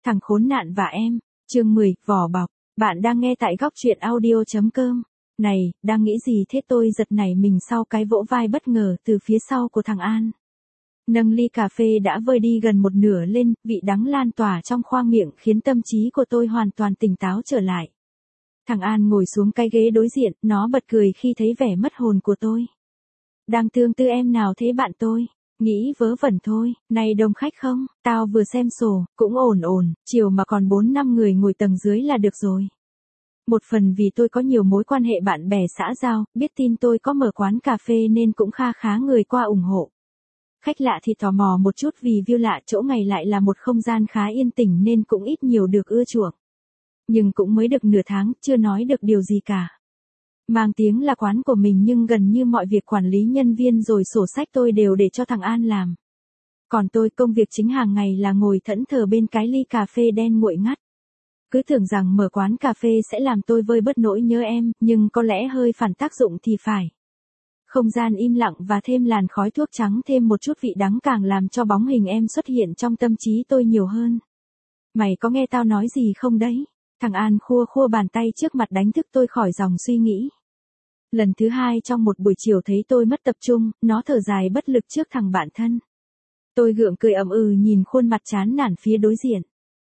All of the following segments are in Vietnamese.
Thằng khốn nạn và em, chương 10, vỏ bọc. Bạn đang nghe tại góc truyện audio.com. Này, đang nghĩ gì thế? Tôi giật nảy mình sau cái vỗ vai bất ngờ từ phía sau của thằng An. Nâng ly cà phê đã vơi đi gần một nửa lên, vị đắng lan tỏa trong khoang miệng khiến tâm trí của tôi hoàn toàn tỉnh táo trở lại. Thằng An ngồi xuống cái ghế đối diện, nó bật cười khi thấy vẻ mất hồn của tôi. Đang tương tư em nào thế bạn tôi? Nghĩ vớ vẩn thôi, này đông khách không? Tao vừa xem sổ, cũng ổn, chiều mà còn 4-5 người ngồi tầng dưới là được rồi. Một phần vì tôi có nhiều mối quan hệ bạn bè xã giao, biết tin tôi có mở quán cà phê nên cũng khá người qua ủng hộ. Khách lạ thì tò mò một chút vì view lạ, chỗ ngày lại là một không gian khá yên tĩnh nên cũng ít nhiều được ưa chuộng. Nhưng cũng mới được nửa tháng, chưa nói được điều gì cả. Mang tiếng là quán của mình nhưng gần như mọi việc quản lý nhân viên rồi sổ sách tôi đều để cho thằng An làm. Còn tôi, công việc chính hàng ngày là ngồi thẫn thờ bên cái ly cà phê đen nguội ngắt. Cứ tưởng rằng mở quán cà phê sẽ làm tôi vơi bớt nỗi nhớ em, nhưng có lẽ hơi phản tác dụng thì phải. Không gian im lặng và thêm làn khói thuốc trắng thêm một chút vị đắng càng làm cho bóng hình em xuất hiện trong tâm trí tôi nhiều hơn. Mày có nghe tao nói gì không đấy? Thằng An khua bàn tay trước mặt đánh thức tôi khỏi dòng suy nghĩ. Lần thứ hai trong một buổi chiều thấy tôi mất tập trung, nó thở dài bất lực trước thằng bạn thân. Tôi gượng cười nhìn khuôn mặt chán nản phía đối diện.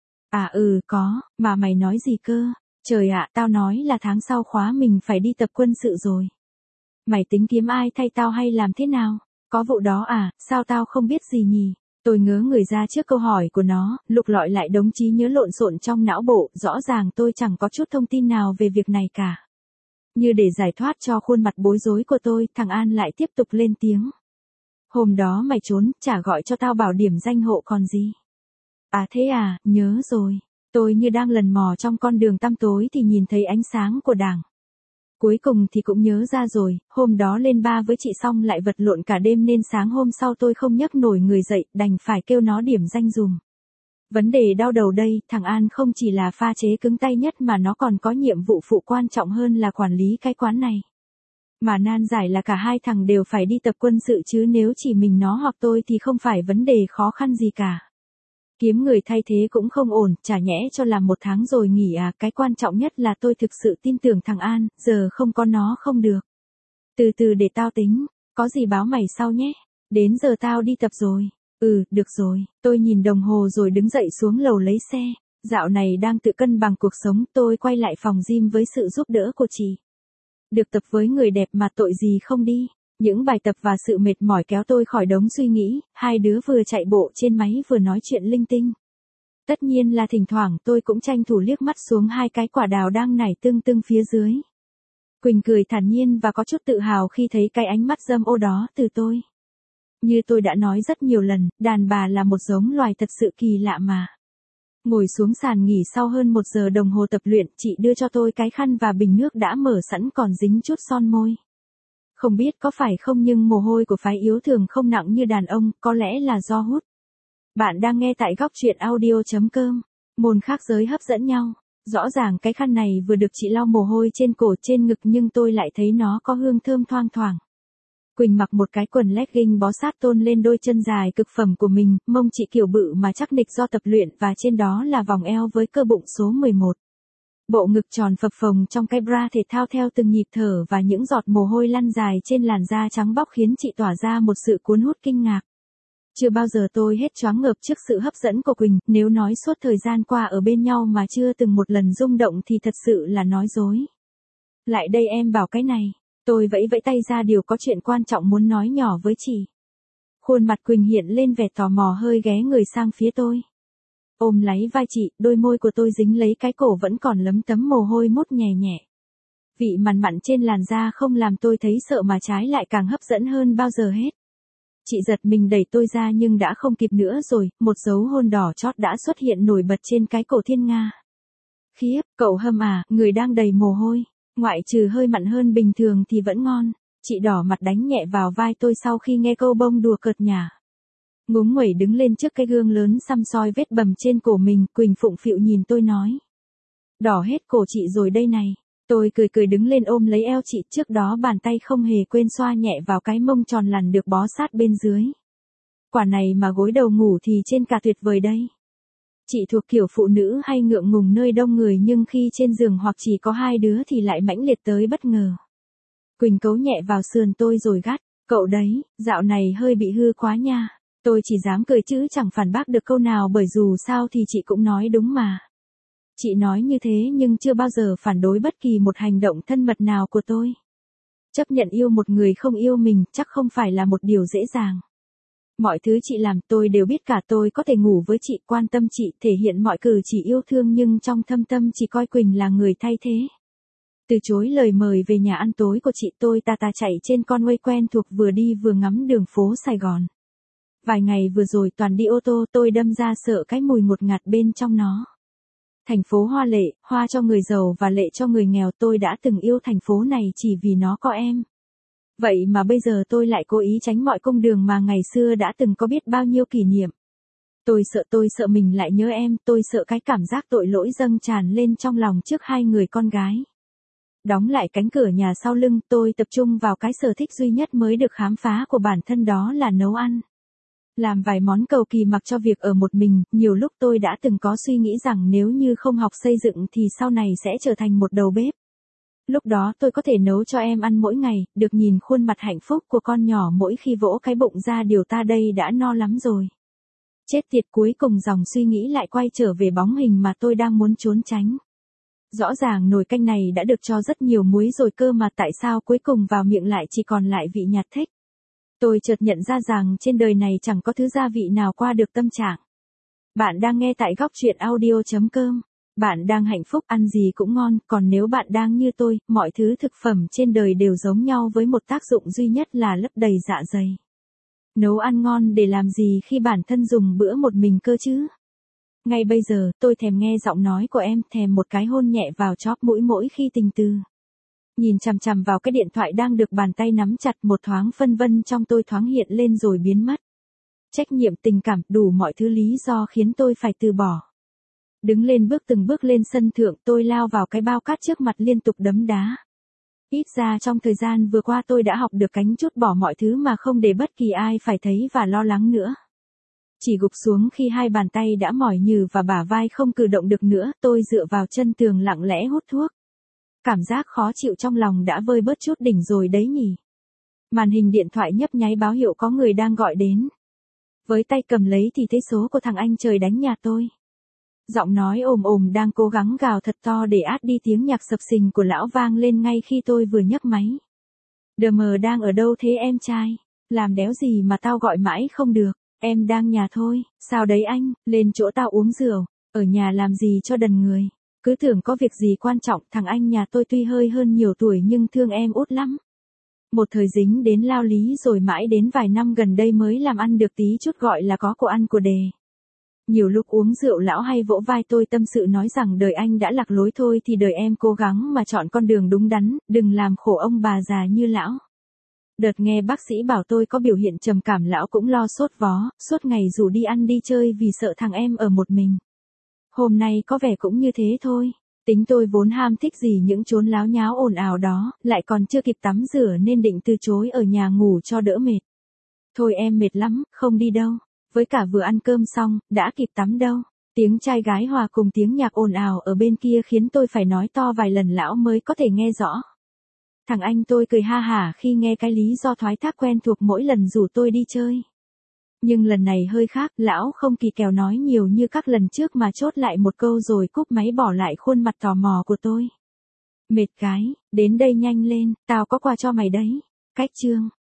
Có, mà mày nói gì cơ? Trời ạ, tao nói là tháng sau khóa mình phải đi tập quân sự rồi. Mày tính kiếm ai thay tao hay làm thế nào? Có vụ đó à, sao tao không biết gì nhỉ? Tôi ngớ người ra trước câu hỏi của nó, lục lọi lại đống trí nhớ lộn xộn trong não bộ, rõ ràng tôi chẳng có chút thông tin nào về việc này cả. Như để giải thoát cho khuôn mặt bối rối của tôi, thằng An lại tiếp tục lên tiếng. Hôm đó mày trốn, chả gọi cho tao bảo điểm danh hộ còn gì. À thế à, nhớ rồi. Tôi như đang lần mò trong con đường tăm tối thì nhìn thấy ánh sáng của Đảng. Cuối cùng thì cũng nhớ ra rồi, hôm đó lên ba với chị xong lại vật lộn cả đêm nên sáng hôm sau tôi không nhấc nổi người dậy, đành phải kêu nó điểm danh dùm. Vấn đề đau đầu đây, thằng An không chỉ là pha chế cứng tay nhất mà nó còn có nhiệm vụ phụ quan trọng hơn là quản lý cái quán này. Mà nan giải là cả hai thằng đều phải đi tập quân sự chứ nếu chỉ mình nó hoặc tôi thì không phải vấn đề khó khăn gì cả. Kiếm người thay thế cũng không ổn, chả nhẽ cho làm 1 tháng rồi nghỉ à, cái quan trọng nhất là tôi thực sự tin tưởng thằng An, giờ không có nó không được. Từ từ để tao tính, có gì báo mày sau nhé, đến giờ tao đi tập rồi. Được rồi, tôi nhìn đồng hồ rồi đứng dậy xuống lầu lấy xe, dạo này đang tự cân bằng cuộc sống, tôi quay lại phòng gym với sự giúp đỡ của chị. Được tập với người đẹp mà tội gì không đi. Những bài tập và sự mệt mỏi kéo tôi khỏi đống suy nghĩ, hai đứa vừa chạy bộ trên máy vừa nói chuyện linh tinh. Tất nhiên là thỉnh thoảng tôi cũng tranh thủ liếc mắt xuống hai cái quả đào đang nảy tưng phía dưới. Quỳnh cười thản nhiên và có chút tự hào khi thấy cái ánh mắt dâm ô đó từ tôi. Như tôi đã nói rất nhiều lần, đàn bà là một giống loài thật sự kỳ lạ mà. Ngồi xuống sàn nghỉ sau hơn 1 giờ đồng hồ tập luyện, chị đưa cho tôi cái khăn và bình nước đã mở sẵn còn dính chút son môi. Không biết có phải không nhưng mồ hôi của phái yếu thường không nặng như đàn ông, có lẽ là do hút. Bạn đang nghe tại góc truyện audio.com. Môn khác giới hấp dẫn nhau. Rõ ràng cái khăn này vừa được chị lau mồ hôi trên cổ trên ngực nhưng tôi lại thấy nó có hương thơm thoang thoảng. Quỳnh mặc một cái quần legging bó sát tôn lên đôi chân dài cực phẩm của mình, mông chị kiểu bự mà chắc nịch do tập luyện và trên đó là vòng eo với cơ bụng số 11. Bộ ngực tròn phập phồng trong cái bra thể thao theo từng nhịp thở và những giọt mồ hôi lăn dài trên làn da trắng bóc khiến chị tỏa ra một sự cuốn hút kinh ngạc. Chưa bao giờ tôi hết choáng ngợp trước sự hấp dẫn của Quỳnh, nếu nói suốt thời gian qua ở bên nhau mà chưa từng một lần rung động thì thật sự là nói dối. Lại đây em bảo cái này, tôi vẫy tay ra điều có chuyện quan trọng muốn nói nhỏ với chị. Khuôn mặt Quỳnh hiện lên vẻ tò mò hơi ghé người sang phía tôi. Ôm lấy vai chị, đôi môi của tôi dính lấy cái cổ vẫn còn lấm tấm mồ hôi mút nhẹ nhẹ. Vị mặn trên làn da không làm tôi thấy sợ mà trái lại càng hấp dẫn hơn bao giờ hết. Chị giật mình đẩy tôi ra nhưng đã không kịp nữa rồi, một dấu hôn đỏ chót đã xuất hiện nổi bật trên cái cổ Thiên Nga. Khiếp, cậu hâm à, người đang đầy mồ hôi, ngoại trừ hơi mặn hơn bình thường thì vẫn ngon. Chị đỏ mặt đánh nhẹ vào vai tôi sau khi nghe câu bông đùa cợt nhả. Ngúng nguẩy đứng lên trước cái gương lớn xăm soi vết bầm trên cổ mình, Quỳnh phụng phịu nhìn tôi nói. Đỏ hết cổ chị rồi đây này. Tôi cười đứng lên ôm lấy eo chị, trước đó bàn tay không hề quên xoa nhẹ vào cái mông tròn lằn được bó sát bên dưới. Quả này mà gối đầu ngủ thì trên cả tuyệt vời đây. Chị thuộc kiểu phụ nữ hay ngượng ngùng nơi đông người nhưng khi trên giường hoặc chỉ có hai đứa thì lại mãnh liệt tới bất ngờ. Quỳnh cấu nhẹ vào sườn tôi rồi gắt, cậu đấy, dạo này hơi bị hư quá nha. Tôi chỉ dám cười chứ chẳng phản bác được câu nào bởi dù sao thì chị cũng nói đúng mà. Chị nói như thế nhưng chưa bao giờ phản đối bất kỳ một hành động thân mật nào của tôi. Chấp nhận yêu một người không yêu mình chắc không phải là một điều dễ dàng. Mọi thứ chị làm tôi đều biết cả, tôi có thể ngủ với chị, quan tâm chị, thể hiện mọi cử chỉ yêu thương nhưng trong thâm tâm chỉ coi Quỳnh là người thay thế. Từ chối lời mời về nhà ăn tối của chị, tôi tà chạy trên con way quen thuộc vừa đi vừa ngắm đường phố Sài Gòn. Vài ngày vừa rồi toàn đi ô tô, tôi đâm ra sợ cái mùi ngột ngạt bên trong nó. Thành phố hoa lệ, hoa cho người giàu và lệ cho người nghèo, tôi đã từng yêu thành phố này chỉ vì nó có em. Vậy mà bây giờ tôi lại cố ý tránh mọi cung đường mà ngày xưa đã từng có biết bao nhiêu kỷ niệm. Tôi sợ mình lại nhớ em, tôi sợ cái cảm giác tội lỗi dâng tràn lên trong lòng trước hai người con gái. Đóng lại cánh cửa nhà sau lưng, tôi tập trung vào cái sở thích duy nhất mới được khám phá của bản thân, đó là nấu ăn. Làm vài món cầu kỳ mặc cho việc ở một mình, nhiều lúc tôi đã từng có suy nghĩ rằng nếu như không học xây dựng thì sau này sẽ trở thành một đầu bếp. Lúc đó tôi có thể nấu cho em ăn mỗi ngày, được nhìn khuôn mặt hạnh phúc của con nhỏ mỗi khi vỗ cái bụng ra, điều ta đây đã no lắm rồi. Chết tiệt, cuối cùng dòng suy nghĩ lại quay trở về bóng hình mà tôi đang muốn trốn tránh. Rõ ràng nồi canh này đã được cho rất nhiều muối rồi cơ mà tại sao cuối cùng vào miệng lại chỉ còn lại vị nhạt thích. Tôi chợt nhận ra rằng trên đời này chẳng có thứ gia vị nào qua được tâm trạng. Bạn đang nghe tại góc truyện audio.com. Bạn đang hạnh phúc, ăn gì cũng ngon, còn nếu bạn đang như tôi, mọi thứ thực phẩm trên đời đều giống nhau với một tác dụng duy nhất là lấp đầy dạ dày. Nấu ăn ngon để làm gì khi bản thân dùng bữa một mình cơ chứ? Ngay bây giờ, tôi thèm nghe giọng nói của em, thèm một cái hôn nhẹ vào chóp mũi mỗi khi tình từ. Nhìn chằm chằm vào cái điện thoại đang được bàn tay nắm chặt, một thoáng phân vân trong tôi thoáng hiện lên rồi biến mất. Trách nhiệm, tình cảm, đủ mọi thứ lý do khiến tôi phải từ bỏ. Đứng lên từng bước lên sân thượng, tôi lao vào cái bao cát trước mặt liên tục đấm đá. Ít ra trong thời gian vừa qua tôi đã học được cánh trút bỏ mọi thứ mà không để bất kỳ ai phải thấy và lo lắng nữa. Chỉ gục xuống khi hai bàn tay đã mỏi nhừ và bả vai không cử động được nữa, tôi dựa vào chân tường lặng lẽ hút thuốc. Cảm giác khó chịu trong lòng đã vơi bớt chút đỉnh rồi đấy nhỉ. Màn hình điện thoại nhấp nháy báo hiệu có người đang gọi đến. Với tay cầm lấy thì thấy số của thằng anh trời đánh nhà tôi. Giọng nói ồm ồm đang cố gắng gào thật to để át đi tiếng nhạc sập sình của lão vang lên ngay khi tôi vừa nhấc máy. Đờ mờ đang ở đâu thế em trai? Làm đéo gì mà tao gọi mãi không được. Em đang nhà thôi. Sao đấy anh? Lên chỗ tao uống rượu. Ở nhà làm gì cho đần người. Cứ tưởng có việc gì quan trọng. Thằng anh nhà tôi tuy hơi hơn nhiều tuổi nhưng thương em út lắm. Một thời dính đến lao lý rồi mãi đến vài năm gần đây mới làm ăn được tí chút gọi là có của ăn của đề. Nhiều lúc uống rượu lão hay vỗ vai tôi tâm sự nói rằng đời anh đã lạc lối thôi thì đời em cố gắng mà chọn con đường đúng đắn, đừng làm khổ ông bà già như lão. Đợt nghe bác sĩ bảo tôi có biểu hiện trầm cảm, lão cũng lo sốt vó, suốt ngày rủ đi ăn đi chơi vì sợ thằng em ở một mình. Hôm nay có vẻ cũng như thế thôi. Tính tôi vốn ham thích gì những chốn láo nháo ồn ào đó, lại còn chưa kịp tắm rửa nên định từ chối ở nhà ngủ cho đỡ mệt. Thôi em mệt lắm, không đi đâu. Với cả vừa ăn cơm xong, đã kịp tắm đâu. Tiếng trai gái hòa cùng tiếng nhạc ồn ào ở bên kia khiến tôi phải nói to vài lần lão mới có thể nghe rõ. Thằng anh tôi cười ha hả khi nghe cái lý do thoái thác quen thuộc mỗi lần rủ tôi đi chơi. Nhưng lần này hơi khác, lão không kỳ kèo nói nhiều như các lần trước mà chốt lại một câu rồi cúp máy bỏ lại khuôn mặt tò mò của tôi. Mệt cái, đến đây nhanh lên, tao có quà cho mày đấy. Cách chương.